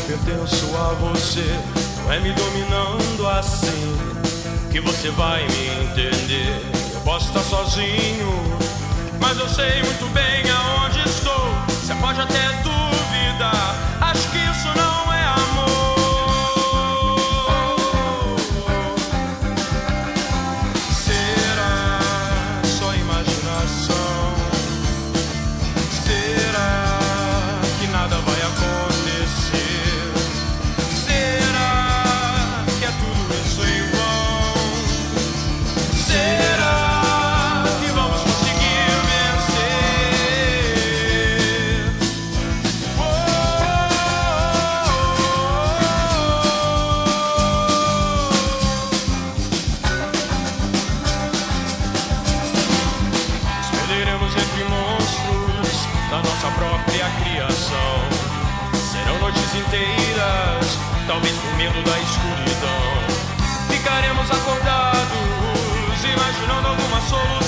pertenço a você. Não é me dominando assim que você vai me entender. Eu posso estar sozinho, mas eu sei muito bem aonde estou. Você pode até duvidar, acho que isso não é amor. Será só imaginação? Será que nada vai acontecer? Será que é tudo isso em vão? Será que vamos conseguir vencer? Oh, Escolheremos entre monstros da nossa própria criação. Serão noites inteiras, talvez por medo da escuridão. Ficaremos acordados, imaginando alguma solução.